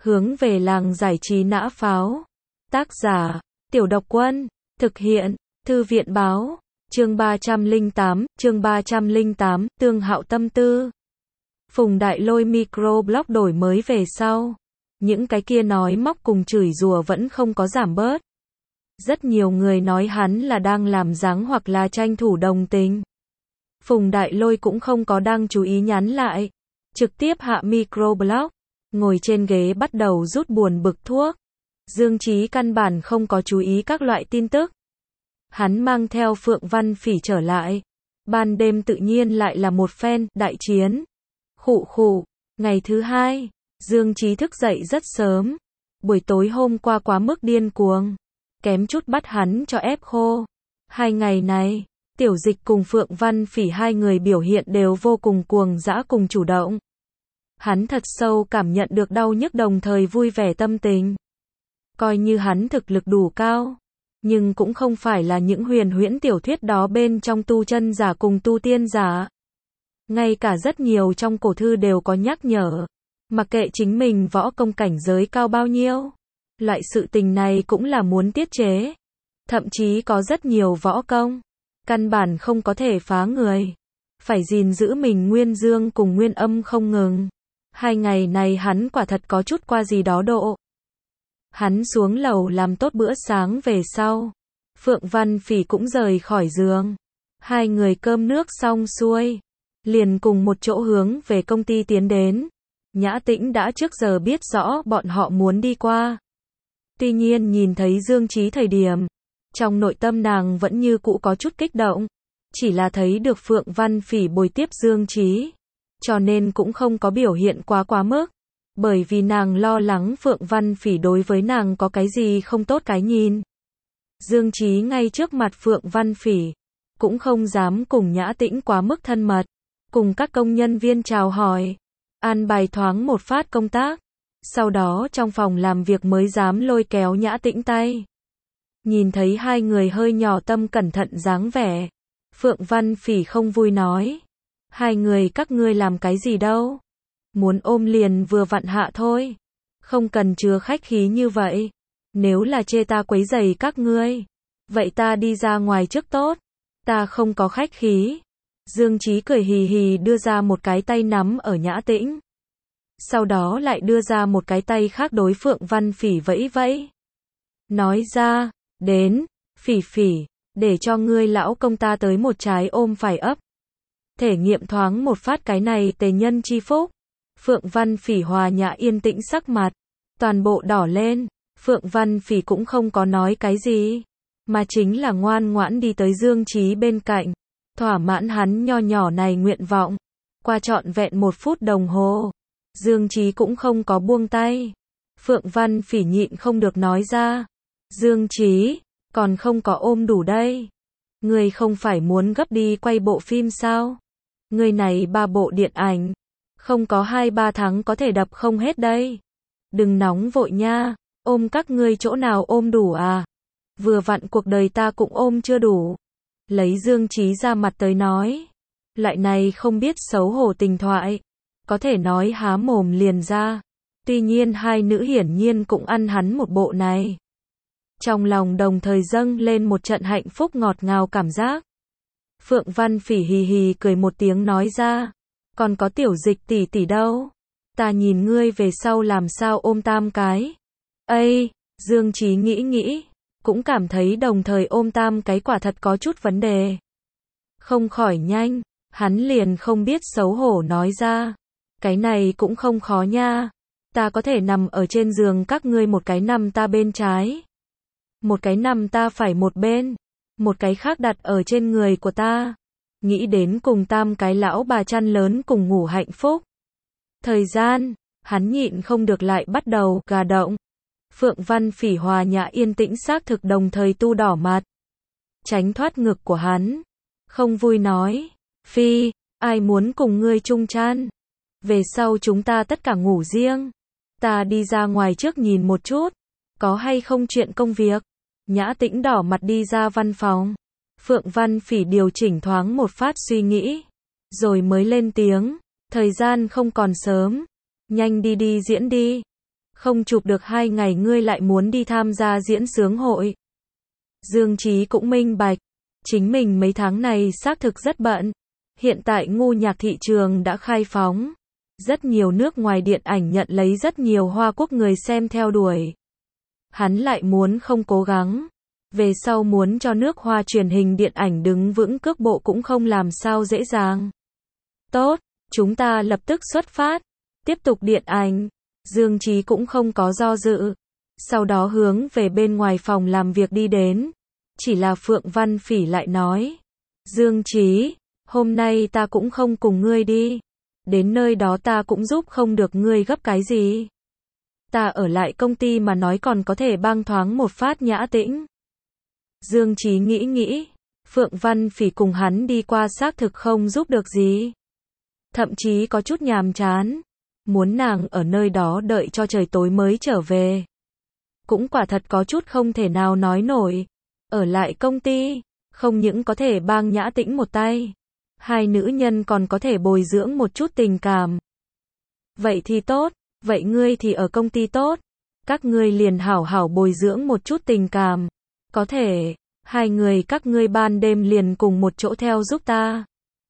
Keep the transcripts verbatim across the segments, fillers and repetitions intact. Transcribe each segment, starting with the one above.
Hướng về làng giải trí nã pháo. Tác giả, Tiểu Độc Quân. Thực hiện, Thư viện báo. Chương ba trăm lẻ tám, chương ba trăm lẻ tám, Tương Hạo tâm tư. Phùng Đại Lôi microblog đổi mới về sau. Những cái kia nói móc cùng chửi rủa vẫn không có giảm bớt. Rất nhiều người nói hắn là đang làm dáng hoặc là tranh thủ đồng tình. Phùng Đại Lôi cũng không có đang chú ý nhắn lại. Trực tiếp hạ microblog. Ngồi trên ghế bắt đầu rút buồn bực thuốc. Dương Chí căn bản không có chú ý các loại tin tức. Hắn mang theo Phượng Văn Phỉ trở lại. Ban đêm tự nhiên lại là một phen đại chiến. Khụ khụ, ngày thứ hai, Dương Chí thức dậy rất sớm. Buổi tối hôm qua quá mức điên cuồng, kém chút bắt hắn cho ép khô. Hai ngày này, Tiểu Dịch cùng Phượng Văn Phỉ hai người biểu hiện đều vô cùng cuồng dã cùng chủ động. Hắn thật sâu cảm nhận được đau nhức đồng thời vui vẻ tâm tình. Coi như hắn thực lực đủ cao, nhưng cũng không phải là những huyền huyễn tiểu thuyết đó bên trong tu chân giả cùng tu tiên giả. Ngay cả rất nhiều trong cổ thư đều có nhắc nhở, mặc kệ chính mình võ công cảnh giới cao bao nhiêu, loại sự tình này cũng là muốn tiết chế. Thậm chí có rất nhiều võ công, căn bản không có thể phá người, phải gìn giữ mình nguyên dương cùng nguyên âm không ngừng. Hai ngày này hắn quả thật có chút qua gì đó độ. Hắn xuống lầu làm tốt bữa sáng về sau. Phượng Văn Phỉ cũng rời khỏi giường. Hai người cơm nước xong xuôi, liền cùng một chỗ hướng về công ty tiến đến. Nhã Tĩnh đã trước giờ biết rõ bọn họ muốn đi qua. Tuy nhiên nhìn thấy Dương Chí thời điểm, trong nội tâm nàng vẫn như cũ có chút kích động. Chỉ là thấy được Phượng Văn Phỉ bồi tiếp Dương Chí, cho nên cũng không có biểu hiện quá quá mức. Bởi vì nàng lo lắng Phượng Văn Phỉ đối với nàng có cái gì không tốt cái nhìn. Dương Chí ngay trước mặt Phượng Văn Phỉ, cũng không dám cùng Nhã Tĩnh quá mức thân mật, cùng các công nhân viên chào hỏi, an bài thoáng một phát công tác, sau đó trong phòng làm việc mới dám lôi kéo Nhã Tĩnh tay. Nhìn thấy hai người hơi nhỏ tâm cẩn thận dáng vẻ, Phượng Văn Phỉ không vui nói, hai người các ngươi làm cái gì đâu? Muốn ôm liền vừa vặn hạ thôi. Không cần chứa khách khí như vậy. Nếu là chê ta quấy rầy các ngươi, vậy ta đi ra ngoài trước tốt. Ta không có khách khí. Dương Chí cười hì hì đưa ra một cái tay nắm ở Nhã Tĩnh. Sau đó lại đưa ra một cái tay khác đối Phượng Văn Phỉ vẫy vẫy. Nói ra, đến, Phỉ Phỉ, để cho ngươi lão công ta tới một trái ôm phải ấp. Thể nghiệm thoáng một phát cái này tề nhân chi phúc. Phượng Văn Phỉ hòa nhã yên tĩnh sắc mặt, toàn bộ đỏ lên. Phượng Văn Phỉ cũng không có nói cái gì, mà chính là ngoan ngoãn đi tới Dương Chí bên cạnh, thỏa mãn hắn nho nhỏ này nguyện vọng. Qua trọn vẹn một phút đồng hồ, Dương Chí cũng không có buông tay. Phượng Văn Phỉ nhịn không được nói ra, Dương Chí, còn không có ôm đủ đây. Ngươi không phải muốn gấp đi quay bộ phim sao? Ngươi này ba bộ điện ảnh, không có hai ba tháng có thể đập không hết đây. Đừng nóng vội nha, ôm các ngươi chỗ nào ôm đủ à? Vừa vặn cuộc đời ta cũng ôm chưa đủ. Lấy Dương Chí ra mặt tới nói. Loại này không biết xấu hổ tình thoại, có thể nói há mồm liền ra. Tuy nhiên hai nữ hiển nhiên cũng ăn hắn một bộ này. Trong lòng đồng thời dâng lên một trận hạnh phúc ngọt ngào cảm giác. Phượng Văn Phỉ hì hì cười một tiếng nói ra, còn có Tiểu Dịch tỷ tỷ đâu? Ta nhìn ngươi về sau làm sao ôm tam cái? Ây, Dương Chí nghĩ nghĩ, cũng cảm thấy đồng thời ôm tam cái quả thật có chút vấn đề. Không khỏi nhanh, hắn liền không biết xấu hổ nói ra, cái này cũng không khó nha. Ta có thể nằm ở trên giường các ngươi một cái nằm ta bên trái, một cái nằm ta phải một bên, một cái khác đặt ở trên người của ta. Nghĩ đến cùng tam cái lão bà chăn lớn cùng ngủ hạnh phúc. Thời gian, hắn nhịn không được lại bắt đầu gà động. Phượng Văn Phỉ hòa nhã yên tĩnh xác thực đồng thời tu đỏ mặt, tránh thoát ngực của hắn. Không vui nói, Phi, ai muốn cùng ngươi chung chăn? Về sau chúng ta tất cả ngủ riêng. Ta đi ra ngoài trước nhìn một chút, có hay không chuyện công việc. Nhã Tĩnh đỏ mặt đi ra văn phòng. Phượng Văn Phỉ điều chỉnh thoáng một phát suy nghĩ, rồi mới lên tiếng, thời gian không còn sớm, nhanh đi đi diễn đi. Không chụp được hai ngày ngươi lại muốn đi tham gia diễn xướng hội. Dương Chí cũng minh bạch, chính mình mấy tháng này xác thực rất bận. Hiện tại ngu nhạc thị trường đã khai phóng. Rất nhiều nước ngoài điện ảnh nhận lấy rất nhiều Hoa Quốc người xem theo đuổi. Hắn lại muốn không cố gắng. Về sau muốn cho nước Hoa truyền hình điện ảnh đứng vững cước bộ cũng không làm sao dễ dàng. Tốt, chúng ta lập tức xuất phát. Tiếp tục điện ảnh. Dương Chí cũng không có do dự. Sau đó hướng về bên ngoài phòng làm việc đi đến. Chỉ là Phượng Văn Phỉ lại nói. Dương Chí, hôm nay ta cũng không cùng ngươi đi. Đến nơi đó ta cũng giúp không được ngươi gấp cái gì. Ta ở lại công ty mà nói còn có thể bang thoáng một phát nhã tĩnh. Dương Chí nghĩ nghĩ. Phượng Văn Phỉ cùng hắn đi qua xác thực không giúp được gì. Thậm chí có chút nhàm chán. Muốn nàng ở nơi đó đợi cho trời tối mới trở về. Cũng quả thật có chút không thể nào nói nổi. Ở lại công ty, không những có thể bang nhã tĩnh một tay. Hai nữ nhân còn có thể bồi dưỡng một chút tình cảm. Vậy thì tốt, vậy ngươi thì ở công ty tốt. Các ngươi liền hảo hảo bồi dưỡng một chút tình cảm. Có thể, hai người các ngươi ban đêm liền cùng một chỗ theo giúp ta.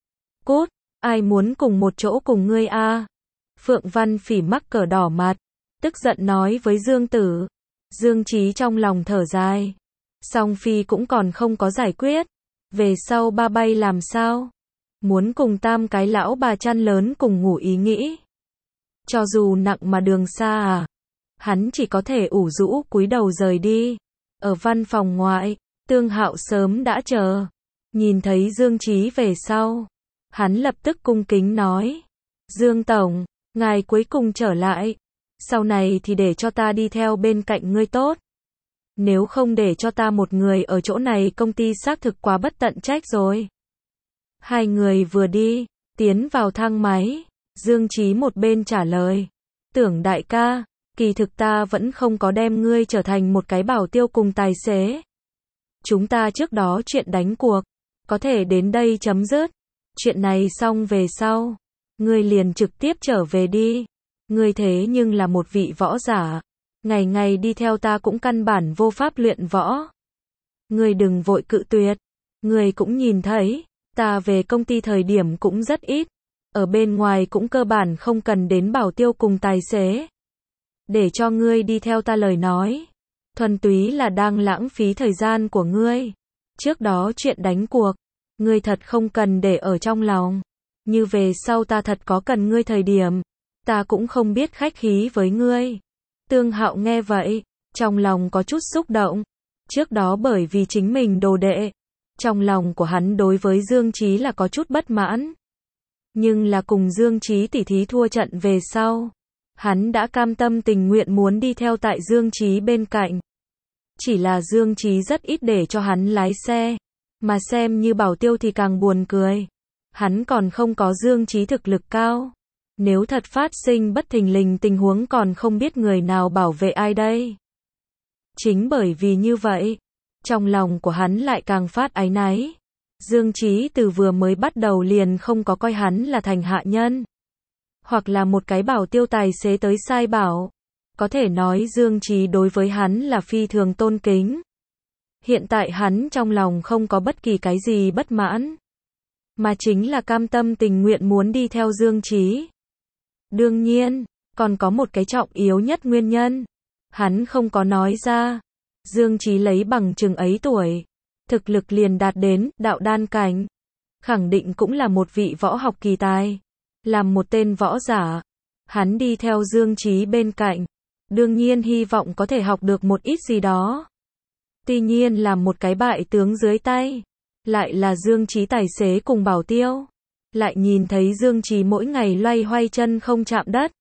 Cút, ai muốn cùng một chỗ cùng ngươi a? Phượng Văn Phỉ mắc cỡ đỏ mặt, tức giận nói với Dương Tử. Dương Chí trong lòng thở dài. Song Phi cũng còn không có giải quyết. Về sau ba bay làm sao? Muốn cùng tam cái lão bà chăn lớn cùng ngủ ý nghĩ. Cho dù nặng mà đường xa à. Hắn chỉ có thể ủ rũ cúi đầu rời đi. Ở văn phòng ngoại, Tương Hạo sớm đã chờ. Nhìn thấy Dương Chí về sau. Hắn lập tức cung kính nói. Dương Tổng, ngài cuối cùng trở lại. Sau này thì để cho ta đi theo bên cạnh ngươi tốt. Nếu không để cho ta một người ở chỗ này công ty xác thực quá bất tận trách rồi. Hai người vừa đi, tiến vào thang máy. Dương Chí một bên trả lời. Tưởng đại ca, kỳ thực ta vẫn không có đem ngươi trở thành một cái bảo tiêu cùng tài xế. Chúng ta trước đó chuyện đánh cuộc, có thể đến đây chấm dứt. Chuyện này xong về sau, ngươi liền trực tiếp trở về đi. Ngươi thế nhưng là một vị võ giả. Ngày ngày đi theo ta cũng căn bản vô pháp luyện võ. Ngươi đừng vội cự tuyệt. Ngươi cũng nhìn thấy, ta về công ty thời điểm cũng rất ít. Ở bên ngoài cũng cơ bản không cần đến bảo tiêu cùng tài xế. Để cho ngươi đi theo ta lời nói. Thuần túy là đang lãng phí thời gian của ngươi. Trước đó chuyện đánh cuộc, ngươi thật không cần để ở trong lòng. Như về sau ta thật có cần ngươi thời điểm, ta cũng không biết khách khí với ngươi. Tương Hạo nghe vậy, trong lòng có chút xúc động. Trước đó bởi vì chính mình đồ đệ, trong lòng của hắn đối với Dương Chí là có chút bất mãn. Nhưng là cùng Dương Chí tỉ thí thua trận về sau, hắn đã cam tâm tình nguyện muốn đi theo tại Dương Chí bên cạnh. Chỉ là Dương Chí rất ít để cho hắn lái xe, mà xem như bảo tiêu thì càng buồn cười. Hắn còn không có Dương Chí thực lực cao. Nếu thật phát sinh bất thình lình tình huống còn không biết người nào bảo vệ ai đây. Chính bởi vì như vậy, trong lòng của hắn lại càng phát áy náy. Dương Chí từ vừa mới bắt đầu liền không có coi hắn là thành hạ nhân. Hoặc là một cái bảo tiêu tài xế tới sai bảo. Có thể nói Dương Chí đối với hắn là phi thường tôn kính. Hiện tại hắn trong lòng không có bất kỳ cái gì bất mãn. Mà chính là cam tâm tình nguyện muốn đi theo Dương Chí. Đương nhiên, còn có một cái trọng yếu nhất nguyên nhân. Hắn không có nói ra. Dương Chí lấy bằng chừng ấy tuổi. Thực lực liền đạt đến đạo đan cảnh. Khẳng định cũng là một vị võ học kỳ tài. Làm một tên võ giả. Hắn đi theo Dương Chí bên cạnh. Đương nhiên hy vọng có thể học được một ít gì đó. Tuy nhiên làm một cái bại tướng dưới tay. Lại là Dương Chí tài xế cùng bảo tiêu. Lại nhìn thấy Dương Chí mỗi ngày loay hoay chân không chạm đất.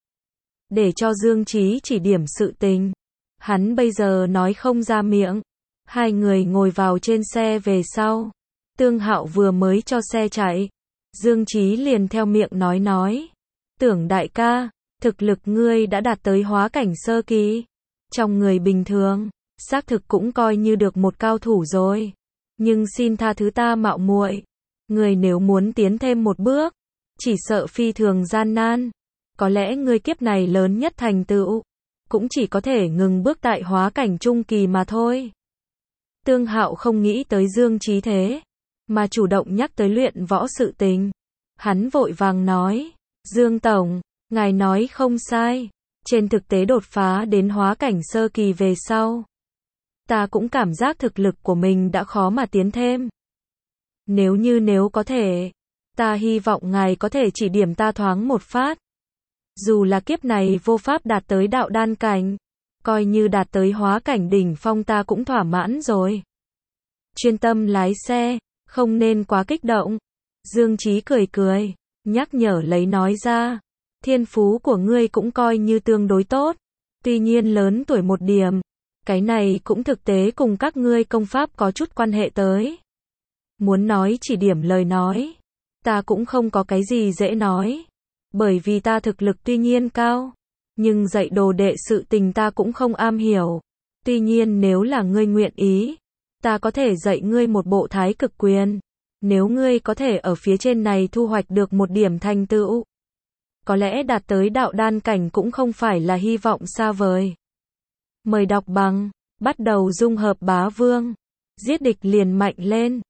Để cho Dương Chí chỉ điểm sự tình. Hắn bây giờ nói không ra miệng. Hai người ngồi vào trên xe về sau. Tương Hạo vừa mới cho xe chạy. Dương Chí liền theo miệng nói nói. Tưởng đại ca, thực lực ngươi đã đạt tới hóa cảnh sơ kỳ. Trong người bình thường, xác thực cũng coi như được một cao thủ rồi. Nhưng xin tha thứ ta mạo muội. Ngươi nếu muốn tiến thêm một bước, chỉ sợ phi thường gian nan. Có lẽ ngươi kiếp này lớn nhất thành tựu, cũng chỉ có thể ngừng bước tại hóa cảnh trung kỳ mà thôi. Tương Hạo không nghĩ tới Dương Chí thế, mà chủ động nhắc tới luyện võ sự tình. Hắn vội vàng nói, Dương Tổng, ngài nói không sai, trên thực tế đột phá đến hóa cảnh sơ kỳ về sau. Ta cũng cảm giác thực lực của mình đã khó mà tiến thêm. Nếu như nếu có thể, ta hy vọng ngài có thể chỉ điểm ta thoáng một phát. Dù là kiếp này vô pháp đạt tới đạo đan cảnh, coi như đạt tới hóa cảnh đỉnh phong ta cũng thỏa mãn rồi. Chuyên tâm lái xe, không nên quá kích động. Dương Chí cười cười, nhắc nhở lấy nói ra. Thiên phú của ngươi cũng coi như tương đối tốt. Tuy nhiên lớn tuổi một điểm. Cái này cũng thực tế cùng các ngươi công pháp có chút quan hệ tới. Muốn nói chỉ điểm lời nói, ta cũng không có cái gì dễ nói. Bởi vì ta thực lực tuy nhiên cao, nhưng dạy đồ đệ sự tình ta cũng không am hiểu. Tuy nhiên nếu là ngươi nguyện ý, ta có thể dạy ngươi một bộ thái cực quyền. Nếu ngươi có thể ở phía trên này thu hoạch được một điểm thành tựu, có lẽ đạt tới đạo đan cảnh cũng không phải là hy vọng xa vời. Mời đọc bằng, bắt đầu dung hợp bá vương, giết địch liền mạnh lên.